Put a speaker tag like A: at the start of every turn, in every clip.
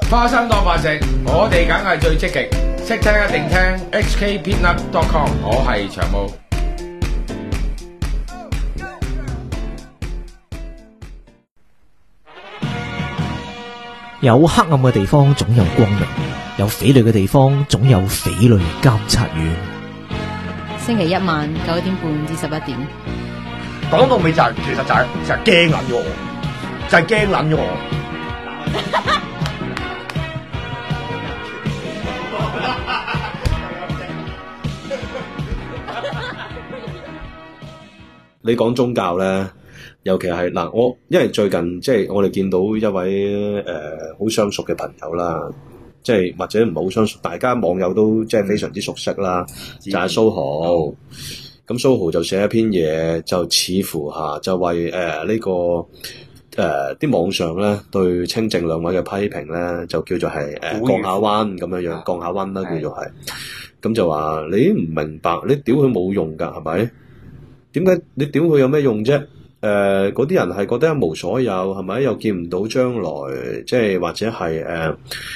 A: 花生當飯食，我哋梗係最積極，識聽一定聽 hkpeanut.com， 我係長毛。
B: 有黑暗嘅地方總有光明，有匪類嘅地方總有匪類監察院。
C: 星期一晚9點半至11點。
D: 講到尾就係、其實就係驚撚咗我，就係驚撚咗我。
E: 你講宗教咧，尤其係嗱，因為最近即係我哋見到一位好相熟嘅朋友啦，即係或者唔係好相熟，大家網友都即係非常之熟悉啦，就係蘇豪。咁蘇豪就寫一篇嘢，就似乎就為呢個啲網上咧對清正兩位嘅批評咧，就叫做係降下溫咁樣樣，降下溫啦叫做係。咁就話你唔明白，你屌佢冇用㗎，係咪？點解你屌佢有咩用啫？嗰啲人係覺得一無所有，係咪？又見唔到將來，即係或者係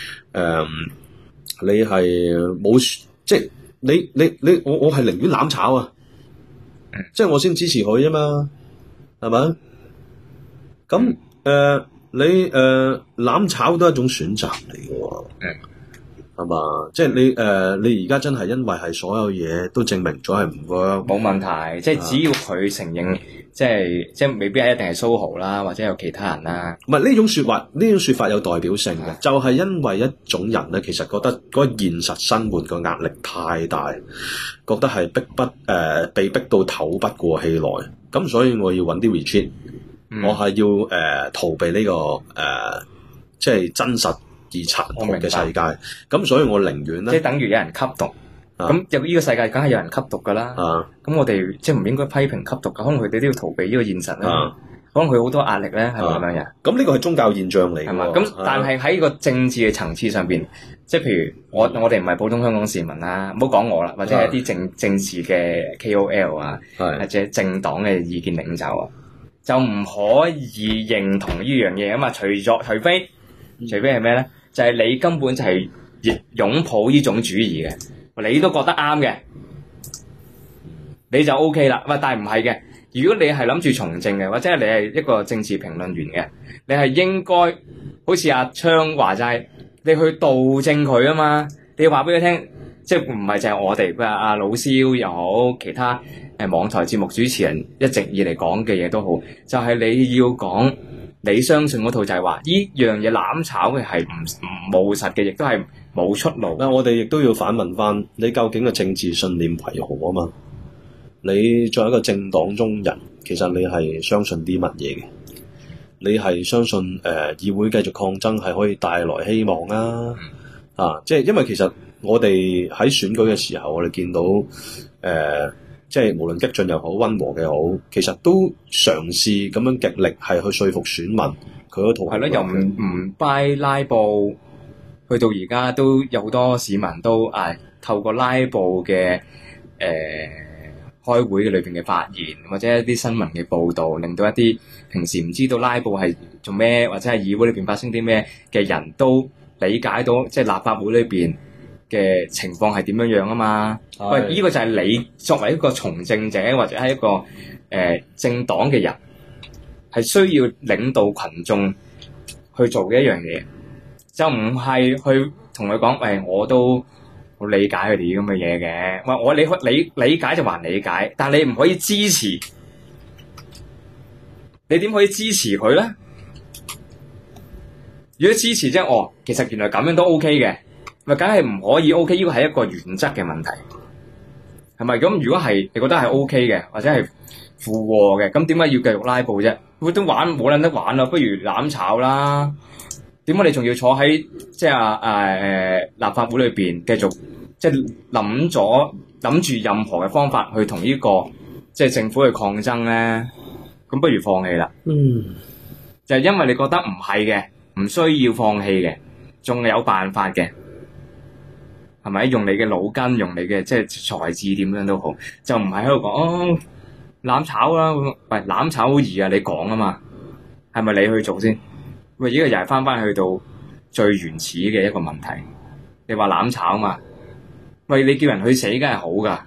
E: 你係冇，即係你我係寧願攬炒啊！即係我先支持佢啫嘛，係咪？咁你攬炒都係一種選擇嚟嘅喎。係嘛？即係你而家真係因為係所有嘢都證明咗係唔 work，
F: 冇問題。即係只要佢承認，即係未必係一定係蘇豪啦，或者有其他人啦。
E: 唔係呢種説法有代表性嘅，就係因為一種人咧，其實覺得嗰個現實生活個壓力太大，覺得係被逼到透不過氣來，咁所以我要揾啲 retreat，我係要逃避呢個即係真實而殘酷嘅世界，咁所以我寧願咧，
F: 即係等於有人吸毒，咁有呢個世界梗係有人吸毒噶啦。咁我哋即係唔應該批評吸毒噶，可能佢哋都要逃避呢個現實啦。可能佢好多壓力咧，係咪咁樣嘅？
E: 咁呢個係宗教現象嚟㗎嘛？
F: 咁但係喺個政治嘅層次上邊，即係譬如我哋唔係普通香港市民啦，唔好講我啦，或者係一啲政治嘅 KOL 啊，或者政黨嘅意見領袖啊，就唔可以認同呢樣嘢啊嘛。除非係咩咧？就係你根本就係擁抱呢種主義嘅，你都覺得啱嘅，你就 OK 啦。喂，但係唔係嘅。如果你係諗住從政嘅，或者你係一個政治評論員嘅，你係應該好似阿昌話齋，你去導正佢啊嘛。你要話俾佢聽，即係唔係淨係我哋阿老蕭又好，其他網台節目主持人一直以嚟講嘅嘢都好，就係你要講。你相信嗰套就係話，呢樣嘢攬炒嘅係唔務實嘅，亦都係冇出路。
E: 我哋亦都要反問翻，你究竟嘅政治信念為何啊嘛？你作為一個政黨中人，其實你係相信啲乜嘢嘅？你係相信議會繼續抗爭係可以帶來希望啊？即係因為其實我哋喺選舉嘅時候，我哋見到即係無論激進又好，溫和嘅好，其實都嘗試咁樣極力係去說服選民佢嗰套
F: 係咯，又唔拜拉布，去到而家都有好多市民都透過拉布嘅開會嘅裏邊嘅發言，或者一啲新聞嘅報導，令到一啲平時唔知道拉布係做咩，或者係議會裏邊發生啲咩嘅人都理解到，即係立法會裏邊嘅情況係點樣啊嘛？喂，呢個就係你作為一個從政者或者係一個政黨嘅人，係需要領導群眾去做嘅一樣嘢，就唔係去同佢講，喂，我都好理解佢哋啲咁嘅嘢嘅。喂，我理解就還理解，但你唔可以支持，你點可以支持佢咧？如果支持啫，其實原來咁樣都 OK 嘅。咪梗係唔可以 OK，呢個係一個原則嘅問題，係咪？咁如果係你覺得係 OK 嘅，或者係附和嘅，咁點解要繼續拉布啫？都玩冇撚得玩啦，不如攬炒啦！點解你仲要坐喺即係立法會裏邊繼續即係諗住任何嘅方法去同呢個即係政府去抗爭咧？咁不如放棄啦。就係因為你覺得唔係嘅，唔需要放棄嘅，仲有辦法嘅。係咪用你嘅腦筋，用你嘅即係才智點樣都好，就唔係喺度講攬炒啦。喂，攬炒好易啊，你講啊嘛，係咪你去做先？喂，呢個又係翻去到最原始嘅一個問題。你話攬炒嘛？喂，你叫人去死梗係好噶。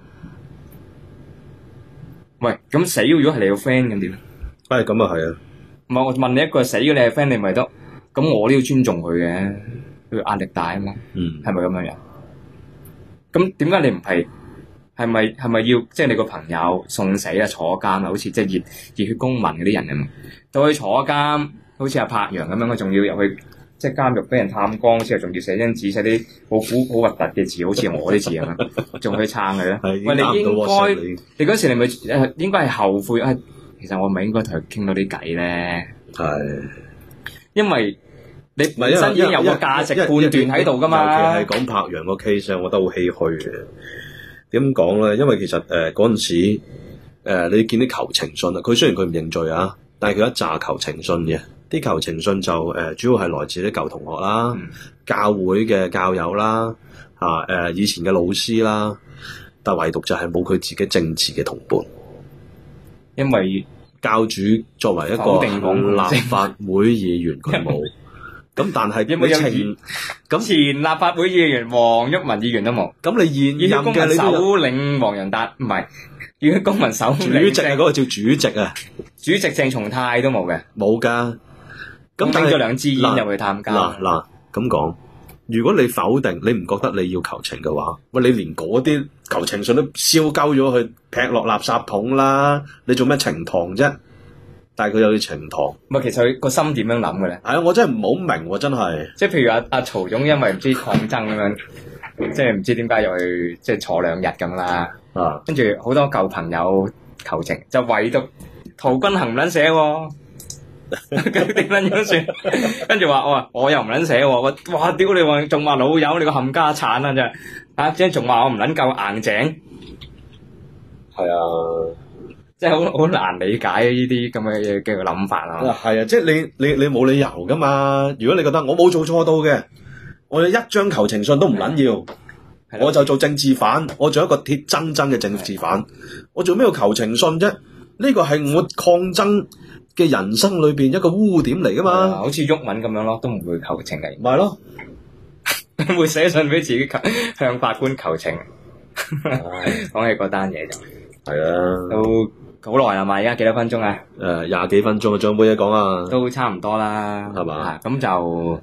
F: 喂，咁死如果係你個 friend 咁點咧？
E: 咁啊係啊。
F: 唔係我問你一個死咗你係 friend，你咪得。咁我都要尊重佢嘅，佢壓力大啊嘛。係咪咁樣樣？咁點解你唔係？係咪要即係你個朋友送死啊、坐監啊？好似即係熱血公民嗰啲人咁，到去坐監，好似阿柏楊咁樣，佢仲要入去即係監獄俾人探光之後，仲要寫張紙寫啲好核突嘅字，好似我啲字咁樣，仲去撐佢咧。喂，你應該你嗰時你咪應該係後悔啊？其實我咪應該同佢傾到啲偈咧。係，因為你本身已經有個價值判斷喺度噶嘛。
E: 尤其係講柏楊個 case，我覺得好唏噓嘅。點講咧？因為其實嗰陣時你見啲求情信啊，佢雖然佢唔認罪啊，但係佢一紮求情信嘅。啲求情信就主要係來自啲舊同學啦、教會嘅教友啦、以前嘅老師啦，但唯獨就係冇佢自己政治嘅同伴，
F: 因為
E: 教主作為一個立法會議員佢冇。咁但係
F: 有冇前立法會議員黃毓民議員都冇？咁你現任嘅你首領黃仁達唔係，熱血公民首領
E: 主席嗰個叫主席啊，
F: 主席鄭松泰都冇嘅，
E: 冇噶。咁
F: 拎咗2支煙入去探監。
E: 嗱咁講，如果你否定你唔覺得你要求情嘅話，喂，你連嗰啲求情信都燒鳩咗去劈落垃圾桶啦，你做咩呈堂啫？但係佢又要呈堂，
F: 唔係，其實佢個心點樣諗嘅咧？
E: 係啊，我真係唔好明喎，真係。
F: 即係譬如阿曹總因為唔知抗爭咁樣，即係唔知點解又去即係坐2日咁啦。跟住好多舊朋友求情，就唯獨陶君行唔撚寫喎。咁點撚樣算？跟住話我又唔撚寫喎，哇！屌你話仲話老友你個冚家鏟啊真係啊！即係仲話我唔撚夠硬淨。係啊。即係好難理解呢啲咁嘅嘅諗法啊！
E: 係啊，即係你冇理由噶嘛？如果你覺得我冇做錯到嘅，我有一張求情信都唔撚要，我就做政治犯，我做一個鐵錚錚嘅政治犯，我做咩要求情信啫？呢個係我抗爭嘅人生裏邊一個污點嚟噶嘛？
F: 好似毓民咁樣咯，都唔會求情嘅，
E: 咪係咯，
F: 會寫信俾自己向法官求情。講起嗰單嘢就
E: 係啊，
F: 都好耐啦嘛，而家幾多分鐘啊
E: ？20幾分鐘啊，仲有冇嘢講啊？
F: 都差唔多啦，係嘛？咁就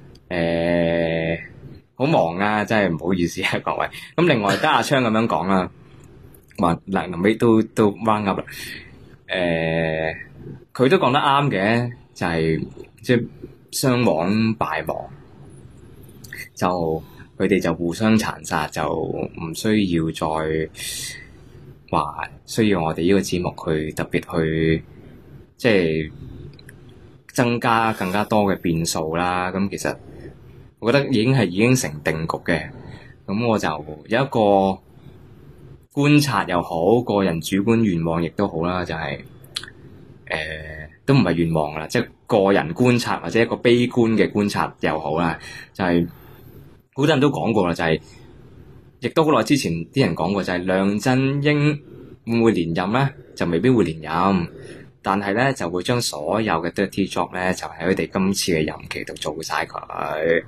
F: 好忙啊，真係唔好意思啊，各位。咁另外得阿昌咁樣講啦，話嗱臨尾都 round up 啦。佢都講得啱嘅，就係即係傷亡敗亡，就佢哋就互相殘殺，就唔需要再話需要我哋呢個節目去特別去即係增加更加多嘅變數啦。咁其實我覺得已經成定局嘅。咁我就有一個觀察又好，個人主觀願望亦都好啦，就係都唔係願望啦，即係個人觀察或者一個悲觀嘅觀察又好啦，就係好多人都講過啦，就係亦都好耐之前啲人講過，就係梁振英會唔會連任咧？就未必會連任，但係咧就會將所有嘅 dirty job 咧，就喺佢哋今次嘅任期度做晒佢。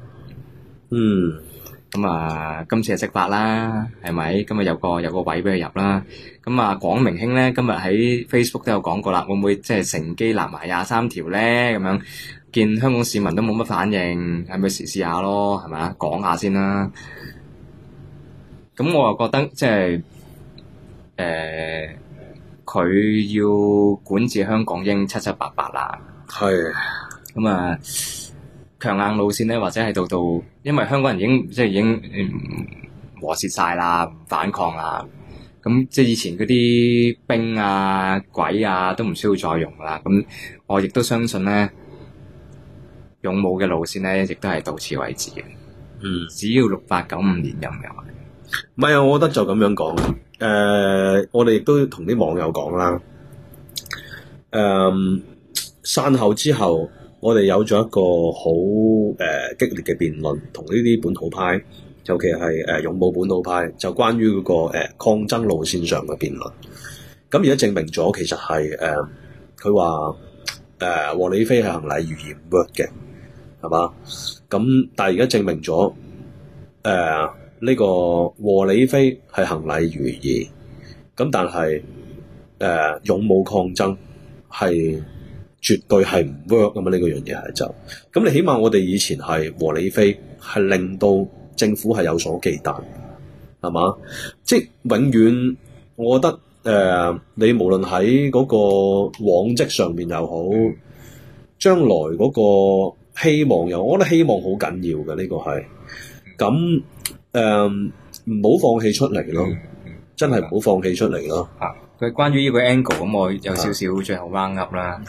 F: 咁啊，今次就釋法啦，係咪？今日有個位俾佢入啦。咁啊，廣明兄咧今日喺 Facebook 都有講過啦，會唔會即係乘機立埋23條咧？咁樣見香港市民都冇乜反應，係咪試下咯？係咪啊？講下先啦。咁我又覺得即係佢要管治香港已經七七八八啦。係。咁啊。強硬路線咧，或者係到，因為香港人已經和諧晒啦，唔反抗啦。咁即係以前嗰啲兵啊、鬼啊，都唔需要再用啦。咁我亦都相信咧，勇武嘅路線咧，亦都係到此為止嘅。只要6895連任嘅話，
E: 唔係啊，我覺得就咁樣講。我哋亦都同啲網友講啦。散後之後。我哋有咗一個好激烈嘅辯論，同呢啲本土派，尤其係勇武本土派，就關於嗰個抗爭路線上嘅辯論。咁而家證明咗，其實係佢話和理非係行禮如儀唔 work 嘅。 係嘛？咁但係而家證明咗，呢個和理非係行禮如儀，咁但係勇武抗爭係絕對係唔 work 咁嘛？呢個樣嘢係就咁，你起碼我哋以前係和理非，係令到政府係有所忌憚，係嘛？即係永遠，我覺得你無論喺嗰個往績上面又好，將來嗰個希望又，我覺得希望好緊要嘅呢個係，咁唔好放棄出嚟咯，真係唔好放棄出嚟咯。
F: 佢關於呢個 angle 咁，我有少少最後 round up 啦。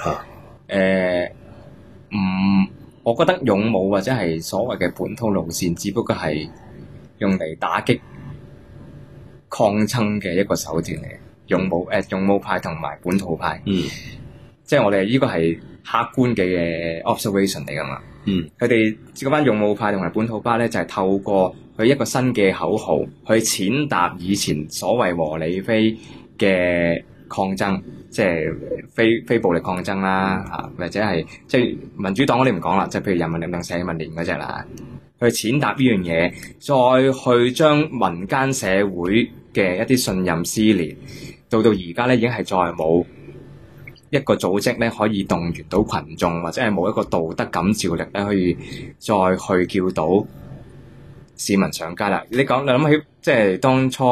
F: 我覺得勇武或者係所謂嘅本土路線，只不過係用嚟打擊抗爭嘅一個手段嚟。勇武派同埋本土派，即係我哋呢個係客觀嘅 observation 嚟噶嘛。佢哋嗰班勇武派同埋本土派咧，就係透過佢一個新嘅口號去踐踏以前所謂和理非嘅抗爭，即係非暴力抗爭啦，或者係即係民主黨我哋唔講啦，即係譬如人民力量社民連嗰隻啦，去踐踏呢樣嘢，再去將民間社會嘅一啲信任撕裂，到而家咧已經係再冇一個組織咧可以動員到群眾，或者係冇一個道德感召力咧可以再去叫到市民上街啦。你諗起即係當初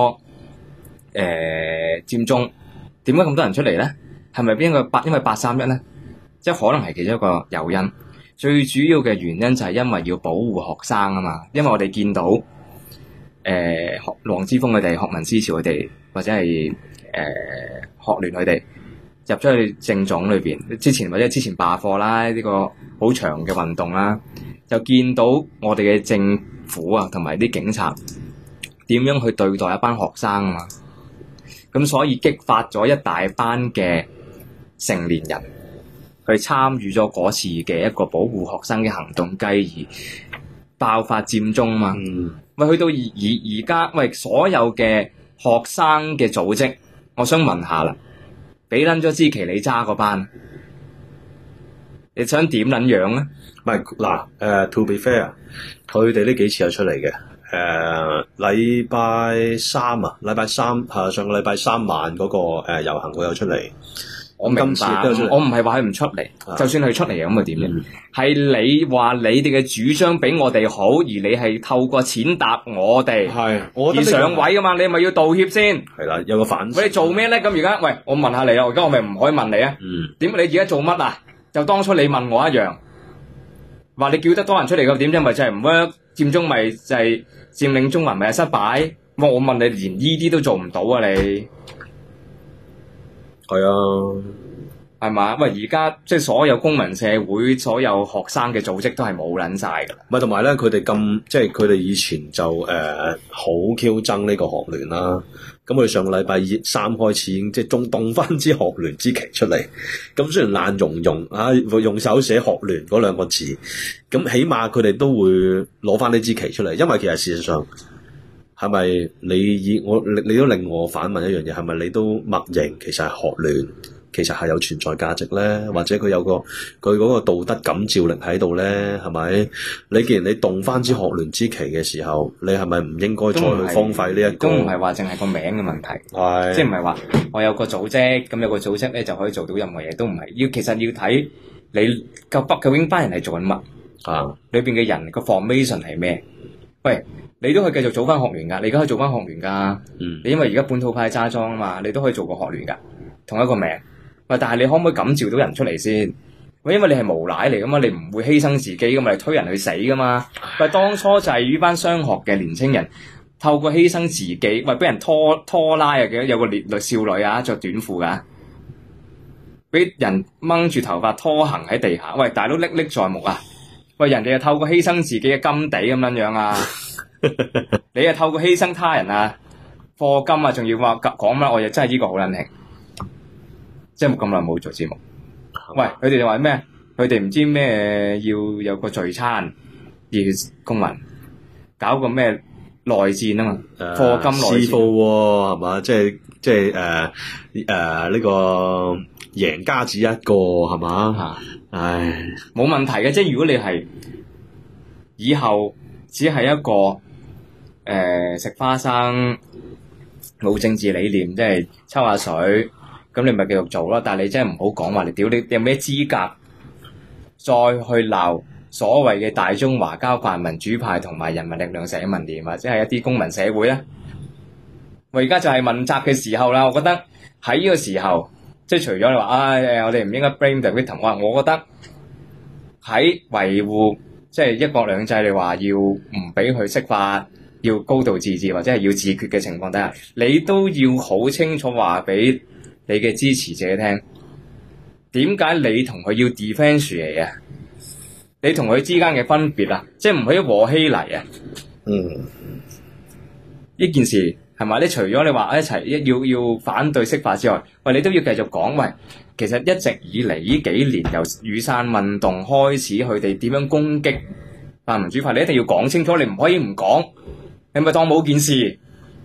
F: 佔中點解咁多人出嚟咧？係咪因為831咧？即係可能係其中一個誘因。最主要嘅原因就係因為要保護學生啊嘛。因為我哋見到黃之鋒佢哋、學民思潮佢哋，或者係學聯佢哋入咗去政總裏邊，之前罷課啦，呢個好長嘅運動啦，就見到我哋嘅政府啊同埋啲警察點樣去對待一班學生啊嘛。咁所以激發咗一大班嘅成年人去參與咗嗰次嘅一個保護學生嘅行動，繼而爆發佔中嘛。去到而家，所有嘅學生嘅組織，我想問下啦，俾撚咗支旗你揸嗰班，你想點撚樣咧？
E: 唔係嗱，to be fair，佢哋呢幾次有出嚟嘅。禮拜三上個禮拜三晚嗰個遊行佢有出嚟。
F: 我明白，我唔係話佢唔出嚟，就算佢出嚟咁又點咧？係你話你哋嘅主張比我哋好，而你係透過踐踏我哋，而上位噶嘛？你係咪要道歉先？
E: 係啦，有個反思。
F: 你做咩咧？咁而家，我問下你啊，而家我咪唔可以問你啊？點？你而家做乜啊？就當初你問我一樣，話你叫得多人出嚟咁點啫？咪就係唔 work，佔中咪就係佔領中環咪係失敗？我問你，連呢啲都做唔到啊你？
E: 係啊，
F: 係嘛？而家即係所有公民社會、所有學生嘅組織都係冇撚晒噶。
E: 唔係，同埋咧，佢哋即係佢哋以前就好 Q 憎呢個學聯啦。咁佢哋上個禮拜三開始已經即係仲動翻支學聯之旗出嚟。咁雖然爛溶溶啊，用手寫學聯嗰兩個字，咁起碼佢哋都會攞翻呢支旗出嚟。因為其實事實上係咪你都令我反問一樣嘢，係咪你都默認其實係學聯其實係有存在價值咧，或者佢有佢嗰個道德感召力喺度咧？係咪？你既然你動翻支學聯之旗嘅時候，你係咪唔應該再去荒廢呢一個？
F: 都唔係話淨係個名嘅問題，即係唔係話我有個組織，咁有個組織咧就可以做到任何嘢，都唔係。其實要睇你究竟班人係做緊乜啊？裏邊嘅人個 formation 係咩？你都可以繼續做翻學聯㗎，你而家可以做翻學聯㗎。你因為而家本土派揸莊啊嘛，你都可以做個學聯㗎，同一個名。但係你可唔可以感召到人出嚟先？因為你係無賴嚟㗎嘛，你唔會犧牲自己㗎嘛，你推人去死㗎嘛。當初就係呢班雙學嘅年青人透過犧牲自己，俾人拖拉啊！記得有個少女啊，着短褲㗎，俾人掹住頭髮拖行喺地下。大佬歷歷在目啊！人哋又透過犧牲自己嘅金地咁樣啊！你又透過犧牲他人啊，課金啊，仲要話講乜？我又真係呢個好撚興，即係咁耐冇做節目。佢哋就話咩？佢哋唔知咩要有個聚餐，熱血公民搞個咩內戰啊嘛，課金內戰。師傅係嘛？即係呢個贏家只一個係嘛？唉，冇問題嘅。即係如果你係以後只係一個食花生冇政治理念，即係抽下水，咁你咪繼續做咯。但係你真係唔好講話，你有咩資格再去鬧所謂嘅大中華交泛民主派同埋人民力量社民連或者係一啲公民社會咧？我而家就係問責嘅時候啦，我覺得喺呢個時候，即係除咗你話我哋唔應該 blame the victim，我覺得喺維護即係一國兩制，你話要唔俾佢釋法，要高度自治或者係要自決嘅情況底下，你都要好清楚話俾你嘅支持者聽，點解你同佢要 defense 嚟啊？你同佢之間嘅分別啊，即係唔可以和稀泥啊。呢件事係咪？你除咗你話一齊要反對釋法之外，喂，你都要繼續講，喂，其實一直以嚟呢幾年由雨傘運動開始，佢哋點樣攻擊泛民主派，你一定要講清楚，你唔可以唔講，你咪當冇件事。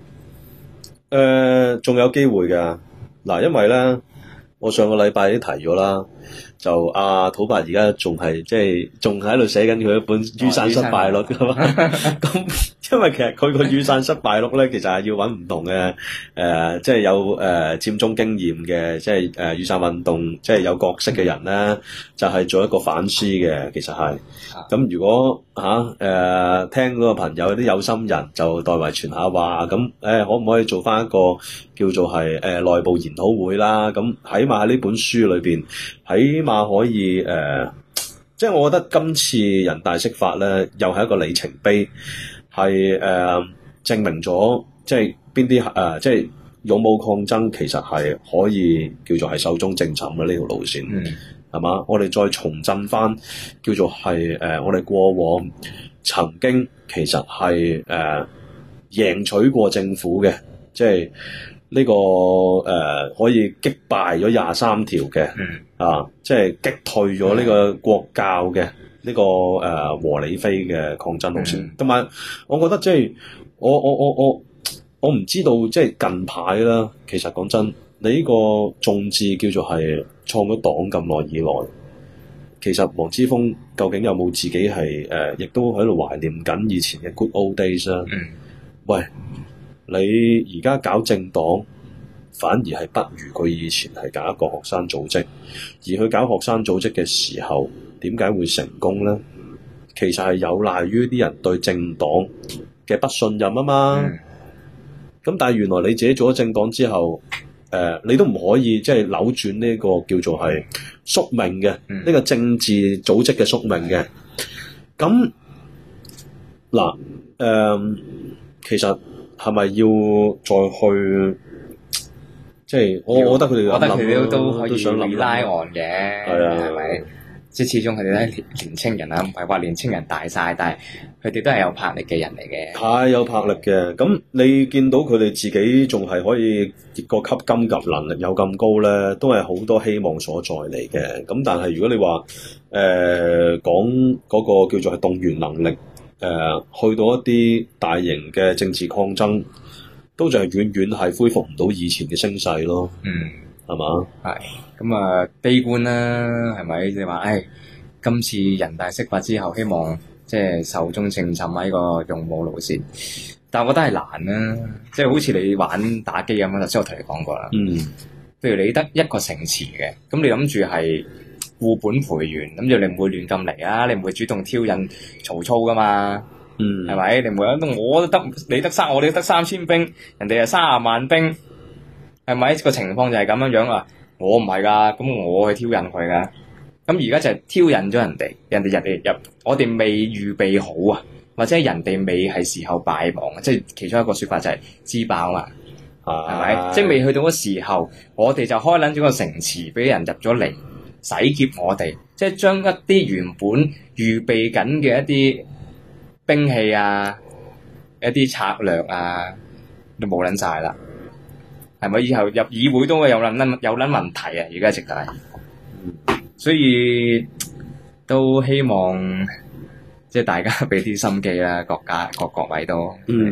E: 仲有機會㗎。嗱，因為咧，我上個禮拜都提咗啦，就土伯而家仲係喺度寫緊佢一本雨傘失敗率㗎嘛。咁因為其實佢個雨傘失敗率咧，其實係要揾唔同嘅即係有佔中經驗嘅，即係雨傘運動即係有角色嘅人咧，就係做一個反思嘅。其實係咁，如果聽嗰個朋友有啲有心人就代為傳下話，咁可唔可以做翻一個叫做係內部研討會啦？咁起碼喺呢本書裏邊，起碼可以即係我覺得今次人大釋法咧，又係一個里程碑，係證明咗即係邊啲即係勇武抗爭其實係可以叫做係壽終正寢嘅呢條路線，係嘛？我哋再重振翻叫做係我哋過往曾經其實係贏取過政府嘅，即係呢個可以擊敗咗23條嘅，即係擊退咗呢個國教嘅呢個和理非嘅抗爭路線。同埋我覺得即係我唔知道即係近排啦，其實講真，你呢個眾志叫做係創咗黨咁耐以來，其實黃之鋒究竟有冇自己係亦都喺度懷念緊以前嘅 good old days 啊？喂，你而家搞政黨，反而係不如佢以前係搞一個學生組織，而佢搞學生組織嘅時候，點解會成功咧？其實係有賴於啲人對政黨嘅不信任啊嘛。咁但係原來你自己做咗政黨之後，你都唔可以即係扭轉呢個叫做係宿命嘅呢個政治組織嘅宿命嘅。咁嗱，其實係咪要再去？即係我覺得佢哋，
F: 我覺得佢哋都可以
E: 想
F: 拉岸嘅，係咪？即係始終佢哋都係年青人啊，唔係話年青人大晒，但係佢哋都係有魄力嘅人嚟嘅。
E: 係有魄力嘅，咁你見到佢哋自己仲係可以個吸金及能力有咁高咧，都係好多希望所在嚟嘅。咁但係如果你話講嗰個叫做係動員能力，去到一啲大型嘅政治抗爭，都就係遠遠係恢復唔到以前嘅聲勢咯。係嘛？
F: 係咁悲觀啦，係咪？你話今次人大釋法之後，希望即係壽終正寢喺個勇武路線，但係我覺得係難啦。即係好似你玩打機咁樣，頭先我同你講過啦。譬如你得一個城池嘅，咁你諗住係固本培元，諗住你唔會亂咁嚟啊，你唔會主動挑釁曹操噶嘛。係咪？你唔會我都得，你得我哋得3000兵，人哋係30萬兵。係咪個情況就係咁樣啊？我唔係噶，咁我去挑釁佢噶。咁而家就係挑釁咗人哋入，我哋未預備好啊，或者人哋未係時候敗亡，即係其中一個說法就係自爆嘛，係咪？即係未去到嗰時候，我哋就開撚咗個城池俾人入咗嚟洗劫我哋，即係將一啲原本預備緊嘅一啲兵器啊、一啲策略啊，都冇撚晒啦。係咪以後入議會都會有撚問題啊？而家直頭係，所以都希望即係大家俾啲心機啦，各位都。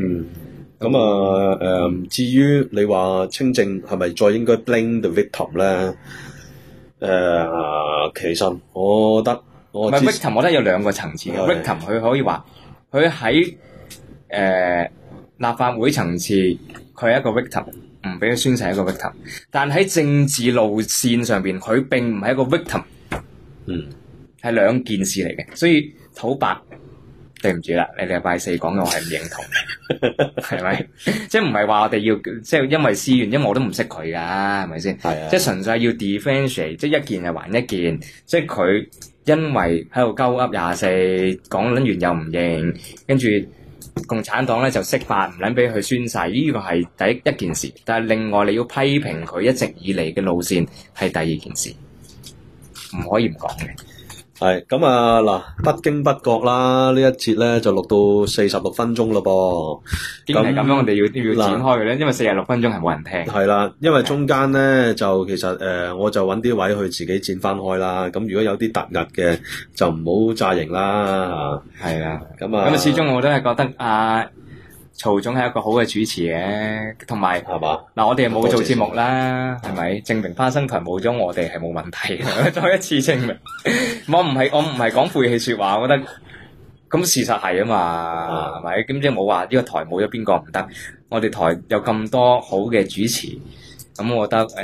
E: 咁至於你話清正係咪再應該 blame the victim 咧？其實我覺得
F: 唔係 victim， 我覺得有兩個層次嘅。victim 佢可以話佢喺立法會層次，佢係一個 victim， 唔俾佢宣誓係一個 victim。但喺政治路線上邊，佢並唔係一個 victim， 係兩件事嚟嘅。所以土白，對唔住啦，你禮拜四講嘅我係唔認同，係咪？即係唔係話我哋要即係因為私怨，因為我都唔識佢㗎，係咪先？係啊。即係純粹要 differentiate， 即係一件就還一件，即係佢。因為喺度鳩噏24，講撚完又唔認，跟住共產黨咧就釋法，唔撚俾佢宣誓，呢個係第一件事。但係另外你要批評佢一直以嚟嘅路線係第二件事，唔可以唔講嘅。
E: 係咁啊嗱，不經不覺啦，呢一節咧就錄到46分鐘咯噃。
F: 既然係咁樣，我哋要展開嘅咧，因為46分鐘係冇人聽。係
E: 啦，因為中間咧就其實我就揾啲位去自己剪翻開啦。咁如果有啲突兀嘅，就唔好詐型啦嚇。係啊，咁
F: 始終我都係覺得曹總係一個好嘅主持嘅，同埋係嘛嗱，我哋冇做節目啦，係咪？證明花生台冇咗我哋係冇問題嘅，再一次證明。我唔係講晦氣說話，我覺得咁事實係啊嘛，係咪？咁即係冇話呢個台冇咗邊個唔得，我哋台有咁多好嘅主持，咁我覺得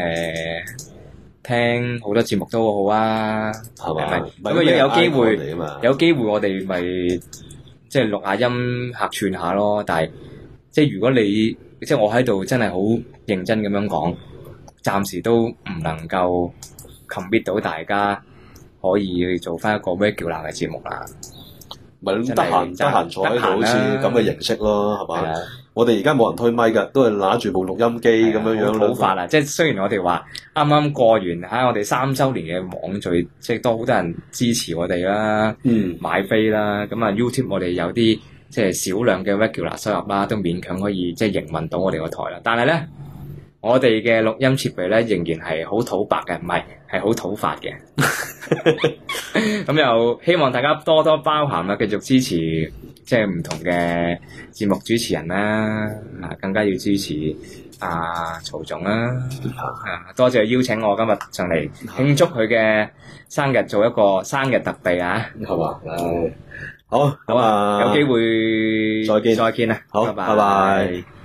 F: 聽好多節目都好啊，係咪？咁有機會我哋咪。即係錄下音客串下咯，但係即係如果你即係我喺度真係好認真咁樣講，暫時都唔能夠 commit 到大家可以去做翻一個 regular 嘅節目啦。
E: 咪得閒坐喺度好似咁嘅形式咯，係嘛？我哋而家冇人推咪㗎，都係拿住部錄音機咁樣樣
F: 好法啦。即係雖然我哋話啱啱過完喺我哋3週年嘅網聚，即係都好多人支持我哋啦，買飛啦。咁啊 YouTube 我哋有啲即係少量嘅 regular 收入啦，都勉強可以即係營運到我哋個台啦。但係咧，我哋嘅錄音設備咧仍然係好土白嘅，唔係好土法嘅。咁又希望大家多多包涵啦，繼續支持即係唔同嘅節目主持人啦，更加要支持曹總啦。多謝邀請我今日上嚟慶祝佢嘅生日，做一個生日特備啊，係嘛？
E: 好，咁
F: 有機會再見啦，
E: 好，拜拜。